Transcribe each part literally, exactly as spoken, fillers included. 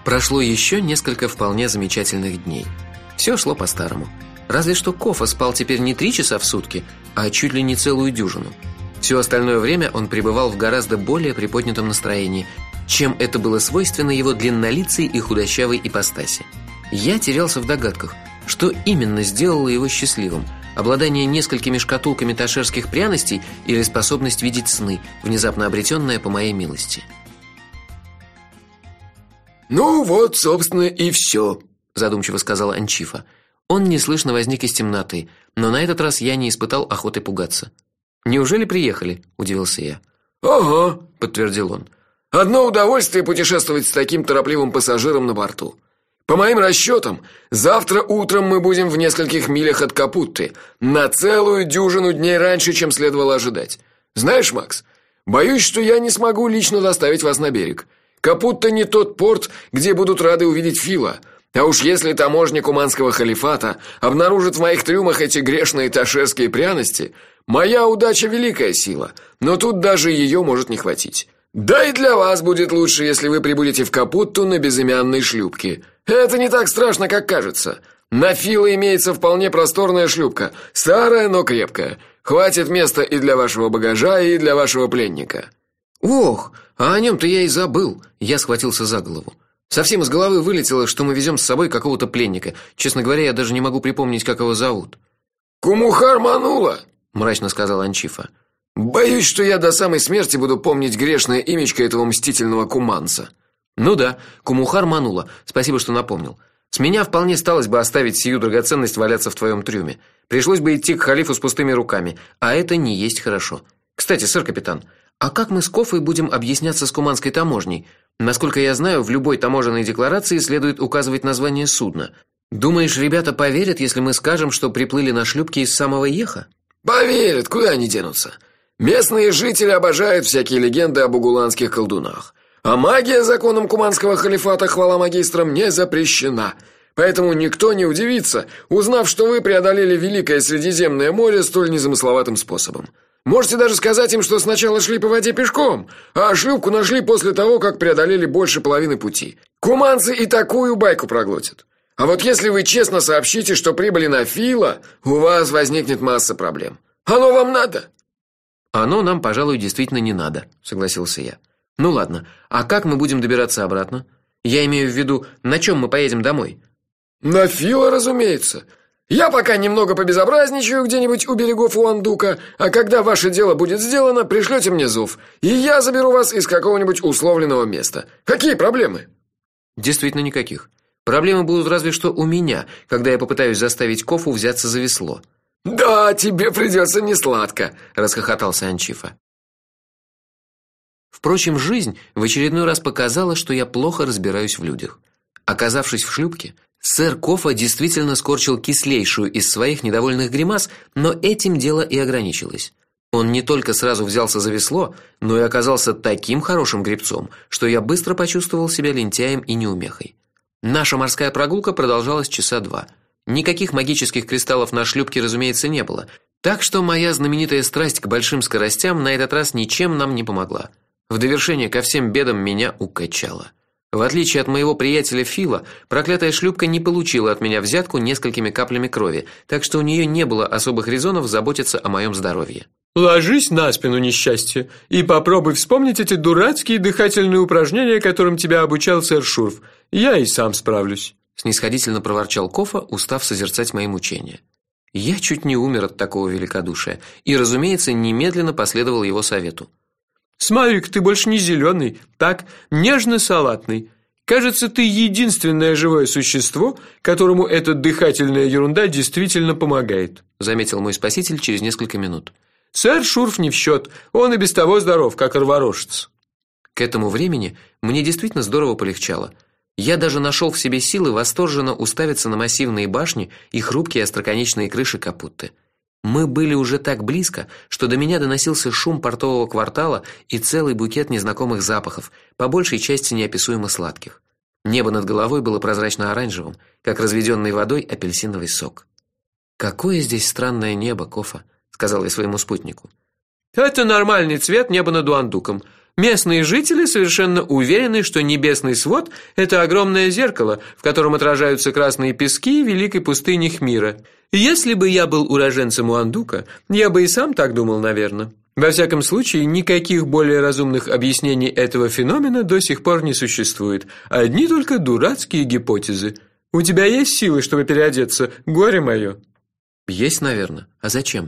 Прошло еще несколько вполне замечательных дней. Все шло по-старому. Разве что Кофа спал теперь не три часа в сутки, а чуть ли не целую дюжину. Все остальное время он пребывал в гораздо более приподнятом настроении, чем это было свойственно его длиннолицей и худощавой ипостаси. Я терялся в догадках, что именно сделало его счастливым: обладание несколькими шкатулками ташерских пряностей или способность видеть сны, внезапно обретенная по моей милости. «Ну вот, собственно, и все», – задумчиво сказал Анчифа. Он неслышно возник из темноты, но на этот раз я не испытал охоты пугаться. «Неужели приехали?» – удивился я. «Ага», – подтвердил он. «Одно удовольствие путешествовать с таким торопливым пассажиром на борту. По моим расчетам, завтра утром мы будем в нескольких милях от Капутты, на целую дюжину дней раньше, чем следовало ожидать. Знаешь, Макс, боюсь, что я не смогу лично доставить вас на берег. Капутта не тот порт, где будут рады увидеть Фила. А уж если таможня Куманского халифата обнаружит в моих трюмах эти грешные ташерские пряности, моя удача великая сила, но тут даже ее может не хватить. Да и для вас будет лучше, если вы прибудете в Капутту на безымянной шлюпке. Это не так страшно, как кажется. На Фила имеется вполне просторная шлюпка, старая, но крепкая. Хватит места и для вашего багажа, и для вашего пленника». «Ох, а о нем-то я и забыл!» Я схватился за голову. Совсем из головы вылетело, что мы везем с собой какого-то пленника. Честно говоря, я даже не могу припомнить, как его зовут. «Кумухар Манула», – мрачно сказал Анчифа. «Боюсь, что я до самой смерти буду помнить грешное имечко этого мстительного куманца». «Ну да, Кумухар Манула. Спасибо, что напомнил. С меня вполне сталось бы оставить сию драгоценность валяться в твоем трюме. Пришлось бы идти к халифу с пустыми руками, а это не есть хорошо. Кстати, сэр-капитан, а как мы с Кофой будем объясняться с куманской таможней? Насколько я знаю, в любой таможенной декларации следует указывать название судна. Думаешь, ребята поверят, если мы скажем, что приплыли на шлюпке из самого Еха?» «Поверят, куда они денутся? Местные жители обожают всякие легенды об угуланских колдунах. А магия законом Куманского халифата, хвала магистрам, не запрещена. Поэтому никто не удивится, узнав, что вы преодолели Великое Средиземное море столь незамысловатым способом. Можете даже сказать им, что сначала шли по воде пешком, а шлюпку нашли после того, как преодолели больше половины пути. Куманцы и такую байку проглотят. А вот если вы честно сообщите, что прибыли на Фила, у вас возникнет масса проблем. Оно вам надо?» «Оно нам, пожалуй, действительно не надо», – согласился я. «Ну ладно, а как мы будем добираться обратно? Я имею в виду, на чем мы поедем домой?» «На Фила, разумеется. Я пока немного побезобразничаю где-нибудь у берегов Уандука, а когда ваше дело будет сделано, пришлете мне зов, и я заберу вас из какого-нибудь условленного места. Какие проблемы?» «Действительно никаких. Проблемы будут разве что у меня, когда я попытаюсь заставить Кофу взяться за весло». «Да, тебе придется несладко», – расхохотался Анчифа. Впрочем, жизнь в очередной раз показала, что я плохо разбираюсь в людях. Оказавшись в шлюпке, сэр Кофа действительно скорчил кислейшую из своих недовольных гримас, но этим дело и ограничилось. Он не только сразу взялся за весло, но и оказался таким хорошим гребцом, что я быстро почувствовал себя лентяем и неумехой. Наша морская прогулка продолжалась часа два. Никаких магических кристаллов на шлюпке, разумеется, не было, так что моя знаменитая страсть к большим скоростям на этот раз ничем нам не помогла. В довершение ко всем бедам меня укачало. В отличие от моего приятеля Фила, проклятая шлюпка не получила от меня взятку несколькими каплями крови, так что у нее не было особых резонов заботиться о моем здоровье. «Ложись на спину, несчастье, и попробуй вспомнить эти дурацкие дыхательные упражнения, которым тебя обучал сэр Шурф. Я и сам справлюсь», – снисходительно проворчал Кофа, устав созерцать мои мучения. Я чуть не умер от такого великодушия и, разумеется, немедленно последовал его совету. «Смотри-ка, ты больше не зеленый, так, нежно-салатный. Кажется, ты единственное живое существо, которому эта дыхательная ерунда действительно помогает», – заметил мой спаситель через несколько минут. «Сэр Шурф не в счет, он и без того здоров, как рварошец». К этому времени мне действительно здорово полегчало. Я даже нашел в себе силы восторженно уставиться на массивные башни и хрупкие остроконечные крыши Капутты. Мы были уже так близко, что до меня доносился шум портового квартала и целый букет незнакомых запахов, по большей части неописуемо сладких. Небо над головой было прозрачно-оранжевым, как разведенный водой апельсиновый сок. «Какое здесь странное небо, Кофа», – сказал я своему спутнику. «Это нормальный цвет неба над Уандуком. Местные жители совершенно уверены, что небесный свод это огромное зеркало, в котором отражаются красные пески великой пустыни Хмира. Если бы я был уроженцем Уандука, я бы и сам так думал, наверное. Во всяком случае, никаких более разумных объяснений этого феномена до сих пор не существует. Одни только дурацкие гипотезы. У тебя есть силы, чтобы переодеться, горе мое? Есть, наверное. А зачем?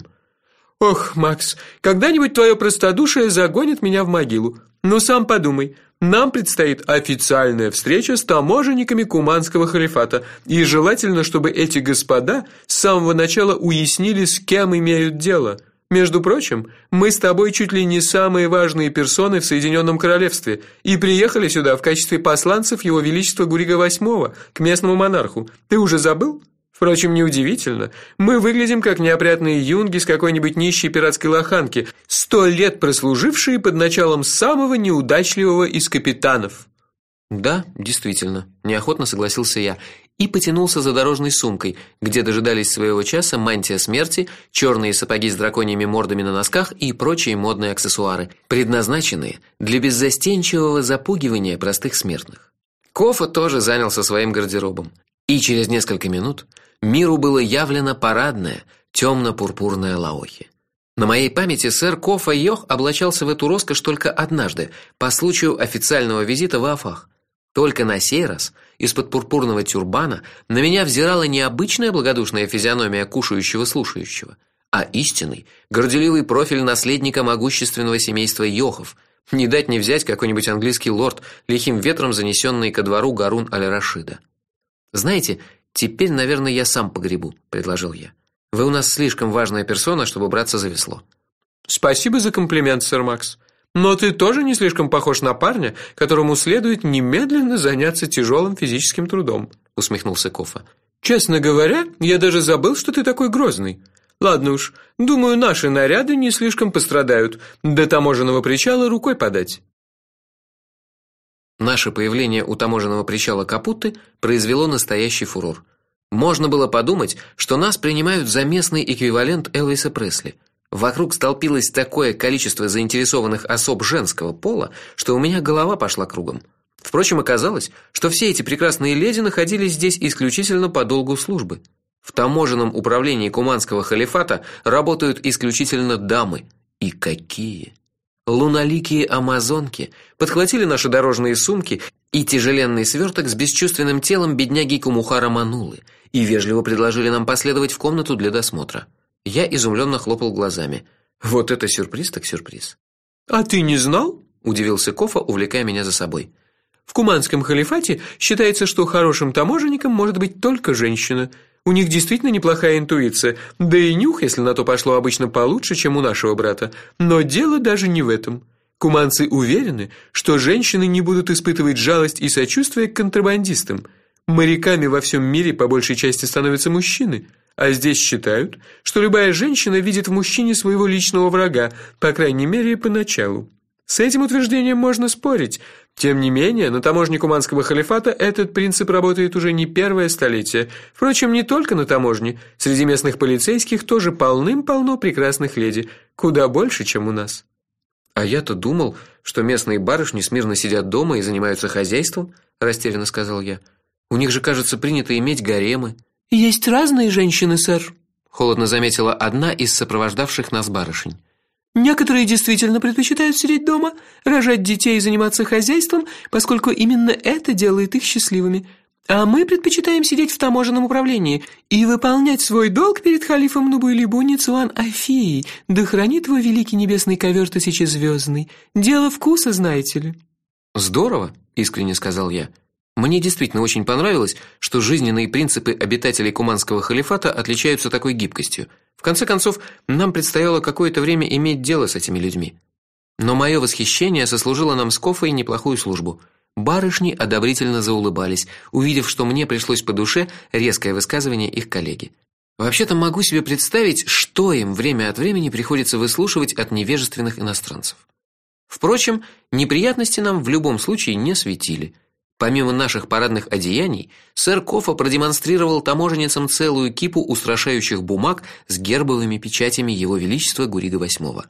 Ох, Макс, когда-нибудь твое простодушие загонит меня в могилу. Но сам подумай, нам предстоит официальная встреча с таможенниками Куманского халифата, и желательно, чтобы эти господа с самого начала уяснили, с кем имеют дело. Между прочим, мы с тобой чуть ли не самые важные персоны в Соединенном Королевстве и приехали сюда в качестве посланцев Его Величества Гурига восьмого к местному монарху. Ты уже забыл? Впрочем, неудивительно. Мы выглядим как неопрятные юнги с какой-нибудь нищей пиратской лоханки, сто лет прослужившие под началом самого неудачливого из капитанов. Да, действительно, неохотно согласился я и потянулся за дорожной сумкой, где дожидались своего часа мантия смерти, черные сапоги с драконьими мордами на носках и прочие модные аксессуары, предназначенные для беззастенчивого запугивания простых смертных. Кофа тоже занялся своим гардеробом, и через несколько минут миру было явлено парадное темно-пурпурное лаохи. На моей памяти сэр Кофа Йох облачался в эту роскошь только однажды, по случаю официального визита в Афах. Только на сей раз из-под пурпурного тюрбана на меня взирала не обычная благодушная физиономия кушающего-слушающего, а истинный, горделивый профиль наследника могущественного семейства Йохов. Не дать не взять какой-нибудь английский лорд, лихим ветром занесенный ко двору Гарун аль-Рашида. Знаете, теперь, наверное, я сам погребу, предложил я. Вы у нас слишком важная персона, чтобы браться за весло. Спасибо за комплимент, сэр Макс. Но ты тоже не слишком похож на парня, которому следует немедленно заняться тяжелым физическим трудом, усмехнулся Кофа. Честно говоря, я даже забыл, что ты такой грозный. Ладно уж, думаю, наши наряды не слишком пострадают. До таможенного причала рукой подать. Наше появление у таможенного причала Капутты произвело настоящий фурор. Можно было подумать, что нас принимают за местный эквивалент Элвиса Пресли. Вокруг столпилось такое количество заинтересованных особ женского пола, что у меня голова пошла кругом. Впрочем, оказалось, что все эти прекрасные леди находились здесь исключительно по долгу службы. В таможенном управлении Куманского халифата работают исключительно дамы. И какие! Луналикие амазонки подхватили наши дорожные сумки и тяжеленный сверток с бесчувственным телом бедняги Кумухара Манулы и вежливо предложили нам последовать в комнату для досмотра. Я изумленно хлопал глазами. Вот это сюрприз так сюрприз. А ты не знал? Удивился Кофа, увлекая меня за собой. В Куманском халифате считается, что хорошим таможенником может быть только женщина. У них действительно неплохая интуиция, да и нюх, если на то пошло, обычно получше, чем у нашего брата. Но дело даже не в этом. Куманцы уверены, что женщины не будут испытывать жалость и сочувствие к контрабандистам. Моряками во всем мире по большей части становятся мужчины, а здесь считают, что любая женщина видит в мужчине своего личного врага, по крайней мере, поначалу. С этим утверждением можно спорить. Тем не менее, на таможне Куманского халифата этот принцип работает уже не первое столетие. Впрочем, не только на таможне. Среди местных полицейских тоже полным-полно прекрасных леди, куда больше, чем у нас. А я-то думал, что местные барышни смирно сидят дома и занимаются хозяйством, растерянно сказал я. У них же, кажется, принято иметь гаремы. Есть разные женщины, сэр, холодно заметила одна из сопровождавших нас барышень. Некоторые действительно предпочитают сидеть дома, рожать детей и заниматься хозяйством, поскольку именно это делает их счастливыми. А мы предпочитаем сидеть в таможенном управлении и выполнять свой долг перед халифом Нубуйлибу Ницуан Афии, да хранит его великий небесный ковер тысячезвездный. Дело вкуса, знаете ли. Здорово, искренне сказал я. Мне действительно очень понравилось, что жизненные принципы обитателей Куманского халифата отличаются такой гибкостью. В конце концов, нам предстояло какое-то время иметь дело с этими людьми. Но мое восхищение сослужило нам с Кофой неплохую службу. Барышни одобрительно заулыбались, увидев, что мне пришлось по душе резкое высказывание их коллеги. Вообще-то могу себе представить, что им время от времени приходится выслушивать от невежественных иностранцев. Впрочем, неприятности нам в любом случае не светили. Помимо наших парадных одеяний, сэр Кофа продемонстрировал таможенницам целую кипу устрашающих бумаг с гербовыми печатями Его Величества Гурига восьмого.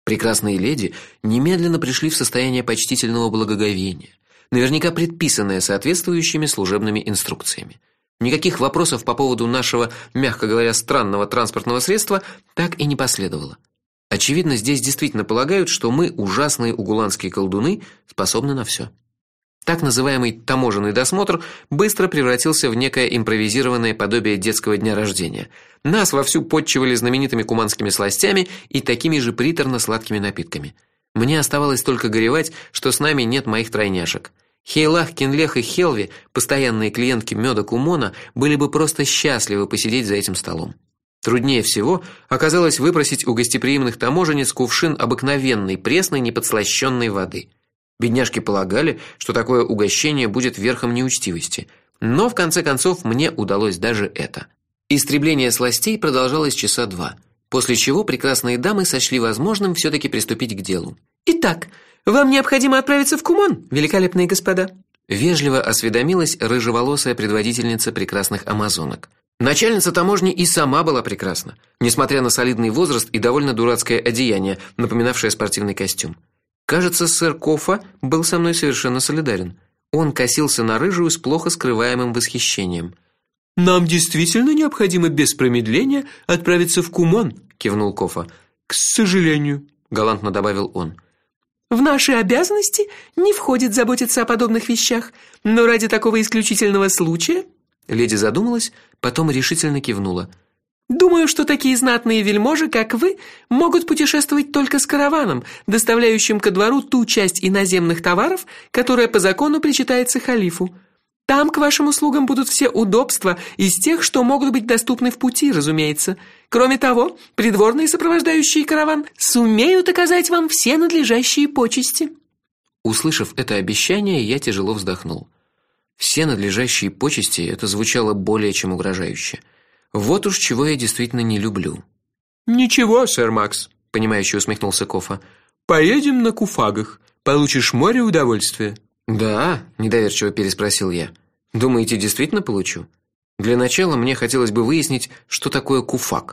Прекрасные леди немедленно пришли в состояние почтительного благоговения, наверняка предписанное соответствующими служебными инструкциями. Никаких вопросов по поводу нашего, мягко говоря, странного транспортного средства так и не последовало. Очевидно, здесь действительно полагают, что мы, ужасные угуланские колдуны, способны на все. Так называемый таможенный досмотр быстро превратился в некое импровизированное подобие детского дня рождения. Нас вовсю подчивали знаменитыми куманскими сластями и такими же приторно-сладкими напитками. Мне оставалось только горевать, что с нами нет моих тройняшек. Хейлах, Кинлех и Хелви, постоянные клиентки мёда Кумона, были бы просто счастливы посидеть за этим столом. Труднее всего оказалось выпросить у гостеприимных таможенниц кувшин обыкновенной пресной неподслащённой воды. Бедняжки полагали, что такое угощение будет верхом неучтивости, но в конце концов мне удалось даже это. Истребление сластей продолжалось часа два, после чего прекрасные дамы сочли возможным все таки приступить к делу. Итак, вам необходимо отправиться в Кумон, великолепные господа, вежливо осведомилась рыжеволосая предводительница прекрасных амазонок. Начальница таможни и сама была прекрасна, несмотря на солидный возраст и довольно дурацкое одеяние, напоминавшее спортивный костюм. Кажется, сэр Кофа был со мной совершенно солидарен. Он косился на рыжую с плохо скрываемым восхищением. Нам действительно необходимо без промедления отправиться в Кумон, кивнул Кофа. К сожалению, галантно добавил он. В наши обязанности не входит заботиться о подобных вещах, но ради такого исключительного случая, леди задумалась, потом решительно кивнула. Думаю, что такие знатные вельможи, как вы, могут путешествовать только с караваном, доставляющим ко двору ту часть иноземных товаров, которая по закону причитается халифу. Там к вашим услугам будут все удобства из тех, что могут быть доступны в пути, разумеется. Кроме того, придворные, сопровождающие караван, сумеют оказать вам все надлежащие почести. Услышав это обещание, я тяжело вздохнул. Все надлежащие почести это звучало более чем угрожающе. Вот уж чего я действительно не люблю. Ничего, сэр Макс, понимающе усмехнулся Кофа. Поедем на куфагах. Получишь море удовольствия. Да, недоверчиво переспросил я. Думаете, действительно получу? Для начала мне хотелось бы выяснить, что такое куфаг.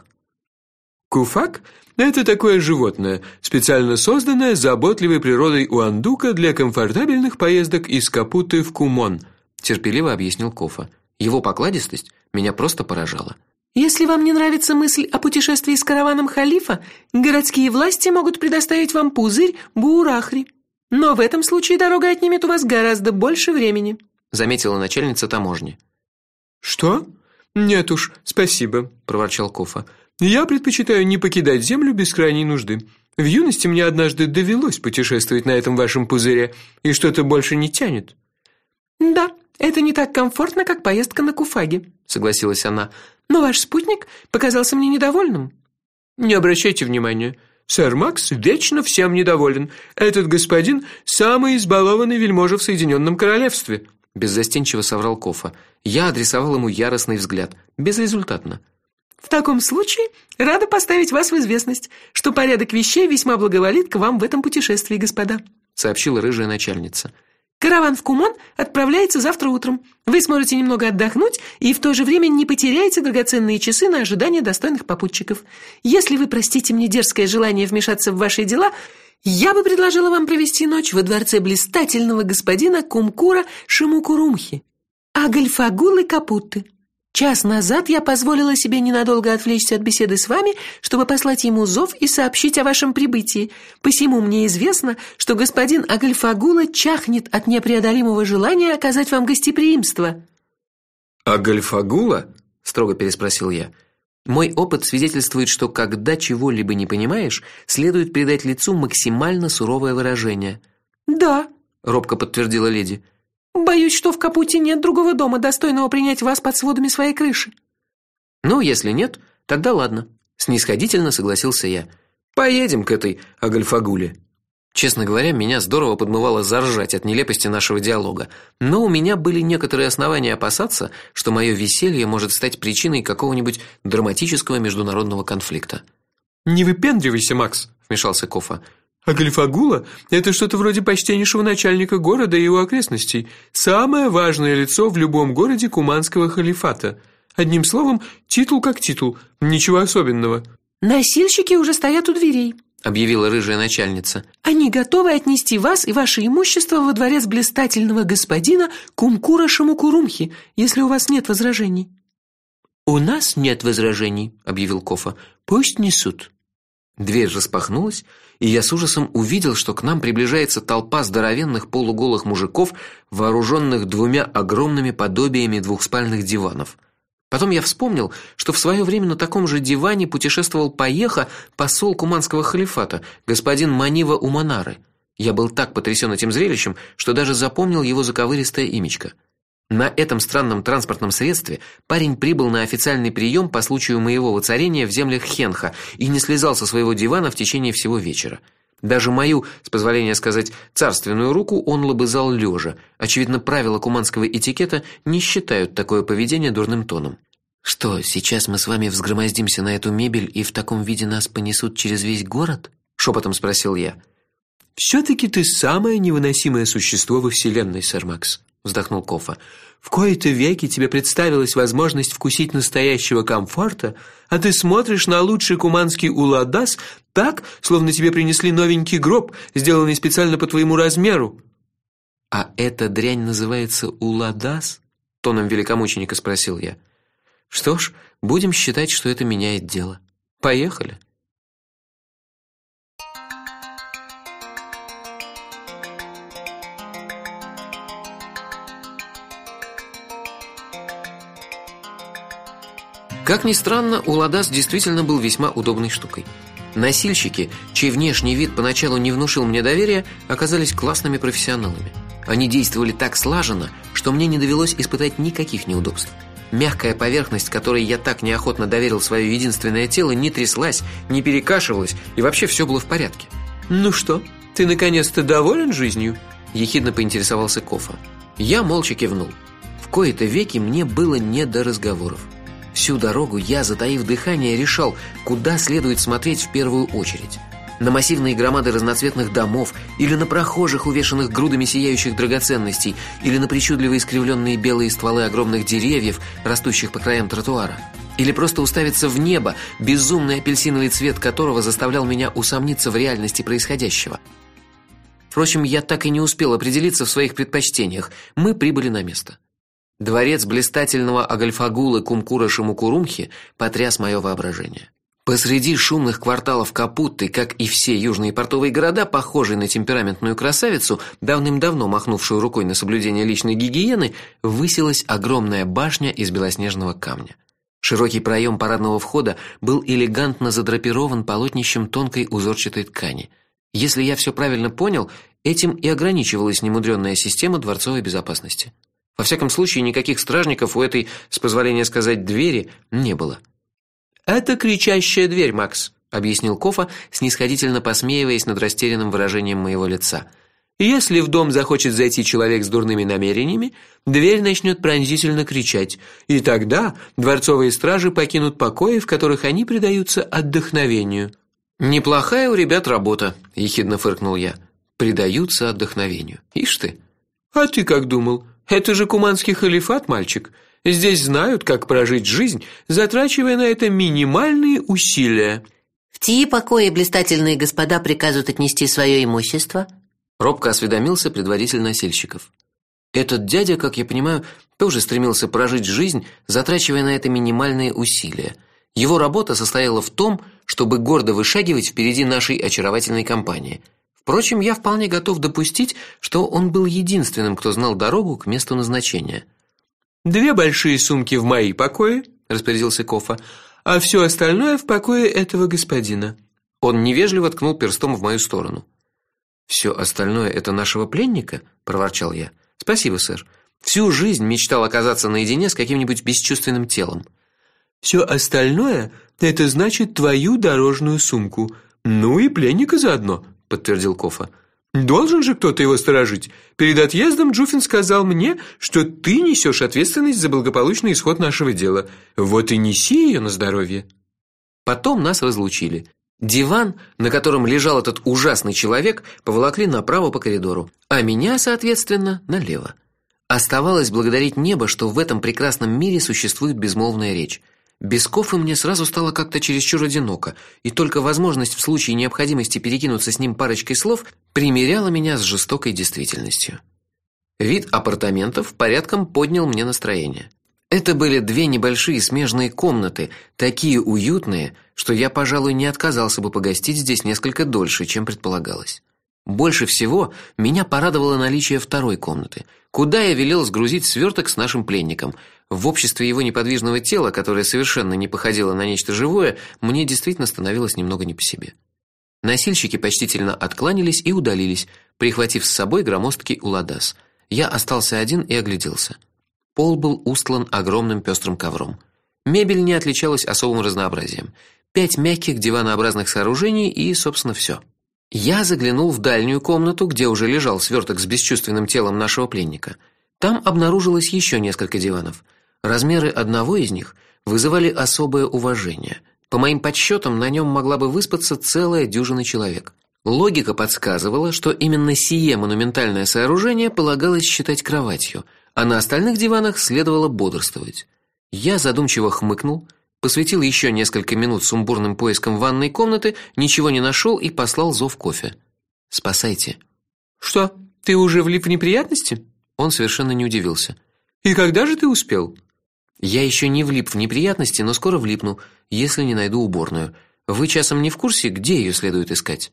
Куфаг это такое животное, специально созданное заботливой природой Уандука для комфортабельных поездок из Капуты в Кумон, терпеливо объяснил Кофа. Его покладистость меня просто поражала. Если вам не нравится мысль о путешествии с караваном халифа, городские власти могут предоставить вам пузырь Буурахри. Но в этом случае дорога отнимет у вас гораздо больше времени, заметила начальница таможни. Что? Нет уж, спасибо, проворчал Кофа. Я предпочитаю не покидать землю без крайней нужды. В юности мне однажды довелось путешествовать на этом вашем пузыре, и что-то больше не тянет. Да, это не так комфортно, как поездка на куфаге, согласилась она. Но ваш спутник показался мне недовольным. Не обращайте внимания. Сэр Макс вечно всем недоволен. Этот господин самый избалованный вельможа в Соединенном Королевстве, беззастенчиво соврал Кофа. Я адресовал ему яростный взгляд, безрезультатно. В таком случае рада поставить вас в известность, что порядок вещей весьма благоволит к вам в этом путешествии, господа, сообщила рыжая начальница. Караван в Кумон отправляется завтра утром. Вы сможете немного отдохнуть и в то же время не потеряете драгоценные часы на ожидание достойных попутчиков. Если вы простите мне дерзкое желание вмешаться в ваши дела, я бы предложила вам провести ночь во дворце блистательного господина Кумкура Шимукурумхи, Агальфагулы Капутты. Час назад я позволила себе ненадолго отвлечься от беседы с вами, чтобы послать ему зов и сообщить о вашем прибытии. Посему мне известно, что господин Агальфагула чахнет от непреодолимого желания оказать вам гостеприимство. Агальфагула? Строго переспросил я. Мой опыт свидетельствует, что когда чего-либо не понимаешь, следует придать лицу максимально суровое выражение. Да, робко подтвердила леди. Боюсь, что в Капуте нет другого дома, достойного принять вас под сводами своей крыши. Ну, если нет, тогда ладно, снисходительно согласился я. Поедем к этой Агальфагуле. Честно говоря, меня здорово подмывало заржать от нелепости нашего диалога, но у меня были некоторые основания опасаться, что мое веселье может стать причиной какого-нибудь драматического международного конфликта. Не выпендривайся, Макс, вмешался Кофа. Агальфагула это что-то вроде почтеннейшего начальника города и его окрестностей, самое важное лицо в любом городе куманского халифата. Одним словом, титул как титул, ничего особенного. Носильщики уже стоят у дверей, объявила рыжая начальница. Они готовы отнести вас и ваше имущество во дворец блистательного господина Кумкура Шамукурумхи, если у вас нет возражений. У нас нет возражений, объявил Кофа. Пусть несут. Дверь распахнулась, и я с ужасом увидел, что к нам приближается толпа здоровенных полуголых мужиков, вооруженных двумя огромными подобиями двухспальных диванов. Потом я вспомнил, что в свое время на таком же диване путешествовал поеха посол Куманского халифата, господин Манива Уманары. Я был так потрясен этим зрелищем, что даже запомнил его заковыристое имечко. На этом странном транспортном средстве парень прибыл на официальный прием по случаю моего воцарения в землях Хенха и не слезал со своего дивана в течение всего вечера. Даже мою, с позволения сказать, царственную руку он лобызал лежа. Очевидно, правила куманского этикета не считают такое поведение дурным тоном. Что, сейчас мы с вами взгромоздимся на эту мебель и в таком виде нас понесут через весь город? Шепотом спросил я. Все-таки ты самое невыносимое существо во вселенной, сэр Макс, вздохнул Кофа. В кои-то веки тебе представилась возможность вкусить настоящего комфорта, а ты смотришь на лучший куманский уладас так, словно тебе принесли новенький гроб, сделанный специально по твоему размеру. А эта дрянь называется уладас? Тоном великомученика спросил я. Что ж, будем считать, что это меняет дело. Поехали. Как ни странно, уладас действительно был весьма удобной штукой. Носильщики, чей внешний вид поначалу не внушил мне доверия, оказались классными профессионалами. Они действовали так слаженно, что мне не довелось испытать никаких неудобств. Мягкая поверхность, которой я так неохотно доверил свое единственное тело, не тряслась, не перекашивалась, и вообще все было в порядке. Ну что, ты наконец-то доволен жизнью? Ехидно поинтересовался Кофа. Я молча кивнул. В кои-то веки мне было не до разговоров. Всю дорогу я, затаив дыхание, решал, куда следует смотреть в первую очередь. На массивные громады разноцветных домов, или на прохожих, увешанных грудами сияющих драгоценностей, или на причудливо искривленные белые стволы огромных деревьев, растущих по краям тротуара. Или просто уставиться в небо, безумный апельсиновый цвет которого заставлял меня усомниться в реальности происходящего. Впрочем, я так и не успел определиться в своих предпочтениях. Мы прибыли на место. Дворец блистательного Агальфагулы Кумкура Шамукурумхи потряс мое воображение. Посреди шумных кварталов Капутты, как и все южные портовые города, похожий на темпераментную красавицу, давным-давно махнувшую рукой на соблюдение личной гигиены, высилась огромная башня из белоснежного камня. Широкий проем парадного входа был элегантно задрапирован полотнищем тонкой узорчатой ткани. Если я все правильно понял, этим и ограничивалась немудрённая система дворцовой безопасности. Во всяком случае, никаких стражников у этой, с позволения сказать, двери не было. Это кричащая дверь, Макс, объяснил Кофа, снисходительно посмеиваясь над растерянным выражением моего лица. Если в дом захочет зайти человек с дурными намерениями, дверь начнет пронзительно кричать, и тогда дворцовые стражи покинут покои, в которых они предаются отдохновению. Неплохая у ребят работа, ехидно фыркнул я. Предаются отдохновению. Ишь ты. А ты как думал? Это же куманский халифат, мальчик. Здесь знают, как прожить жизнь, затрачивая на это минимальные усилия. В тии покои блистательные господа приказывают отнести свое имущество? Робко осведомился предводитель носильщиков. Этот дядя, как я понимаю, тоже стремился прожить жизнь, затрачивая на это минимальные усилия. Его работа состояла в том, чтобы гордо вышагивать впереди нашей очаровательной компании. Впрочем, я вполне готов допустить, что он был единственным, кто знал дорогу к месту назначения. Две большие сумки в мои покои, распорядился Кофа, а все остальное в покое этого господина. Он невежливо ткнул перстом в мою сторону. Все остальное это нашего пленника, проворчал я. Спасибо, сэр. Всю жизнь мечтал оказаться наедине с каким-нибудь бесчувственным телом. Все остальное это значит твою дорожную сумку. Ну и пленника заодно, подтвердил Кофа. Должен же кто-то его сторожить. Перед отъездом Джуфин сказал мне, что ты несешь ответственность за благополучный исход нашего дела. Вот и неси ее на здоровье. Потом нас разлучили. Диван, на котором лежал этот ужасный человек, поволокли направо по коридору, а меня, соответственно, налево. Оставалось благодарить небо, что в этом прекрасном мире существует безмолвная речь. Без Кофы мне сразу стало как-то чересчур одиноко, и только возможность в случае необходимости перекинуться с ним парочкой слов примиряла меня с жестокой действительностью. Вид апартаментов порядком поднял мне настроение. Это были две небольшие смежные комнаты, такие уютные, что я, пожалуй, не отказался бы погостить здесь несколько дольше, чем предполагалось. Больше всего меня порадовало наличие второй комнаты, куда я велел сгрузить сверток с нашим пленником. В обществе его неподвижного тела, которое совершенно не походило на нечто живое, мне действительно становилось немного не по себе. Носильщики почтительно откланялись и удалились, прихватив с собой громоздкий уладас. Я остался один и огляделся. Пол был устлан огромным пестрым ковром. Мебель не отличалась особым разнообразием. Пять мягких диванообразных сооружений и, собственно, все. Я заглянул в дальнюю комнату, где уже лежал сверток с бесчувственным телом нашего пленника. Там обнаружилось еще несколько диванов. Размеры одного из них вызывали особое уважение. По моим подсчетам, на нем могла бы выспаться целая дюжина человек. Логика подсказывала, что именно сие монументальное сооружение полагалось считать кроватью, а на остальных диванах следовало бодрствовать. Я задумчиво хмыкнул, посвятил еще несколько минут сумбурным поискам ванной комнаты, ничего не нашел и послал зов Кофе. Спасайте. Что? Ты уже влип в неприятности? Он совершенно не удивился. И когда же ты успел? Я еще не влип в неприятности, но скоро влипну, если не найду уборную. Вы часом не в курсе, где ее следует искать?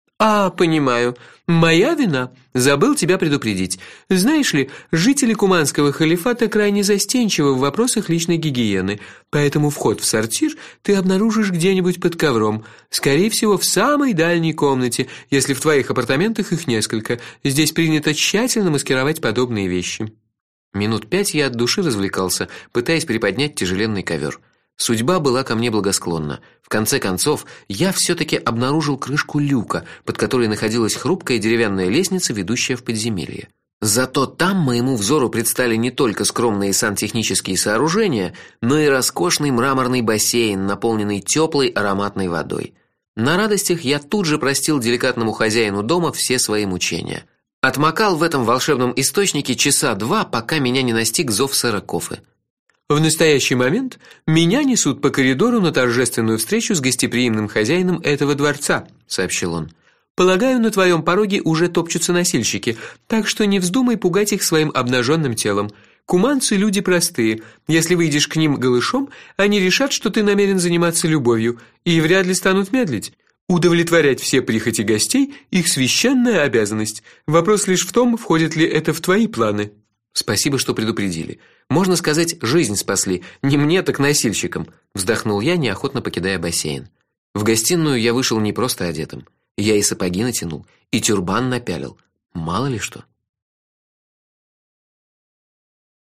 А, понимаю. Моя вина. Забыл тебя предупредить. Знаешь ли, жители Куманского халифата крайне застенчивы в вопросах личной гигиены, поэтому вход в сортир ты обнаружишь где-нибудь под ковром, скорее всего, в самой дальней комнате, если в твоих апартаментах их несколько. Здесь принято тщательно маскировать подобные вещи. Минут пять я от души развлекался, пытаясь приподнять тяжеленный ковер. Судьба была ко мне благосклонна. В конце концов, я все таки обнаружил крышку люка, под которой находилась хрупкая деревянная лестница, ведущая в подземелье. Зато там моему взору предстали не только скромные сантехнические сооружения, но и роскошный мраморный бассейн, наполненный теплой ароматной водой. На радостях я тут же простил деликатному хозяину дома все свои мучения. Отмокал в этом волшебном источнике часа два, пока меня не настиг зов сэра Кофы. В настоящий момент меня несут по коридору на торжественную встречу с гостеприимным хозяином этого дворца, сообщил он. Полагаю, на твоем пороге уже топчутся носильщики, так что не вздумай пугать их своим обнаженным телом. Куманцы люди простые. Если выйдешь к ним голышом, они решат, что ты намерен заниматься любовью, и вряд ли станут медлить. Удовлетворять все прихоти гостей их священная обязанность. Вопрос лишь в том, входит ли это в твои планы. Спасибо, что предупредили. Можно сказать, жизнь спасли, не мне, так носильщикам, вздохнул я, неохотно покидая бассейн. В гостиную я вышел не просто одетым. Я и сапоги натянул, и тюрбан напялил. Мало ли что.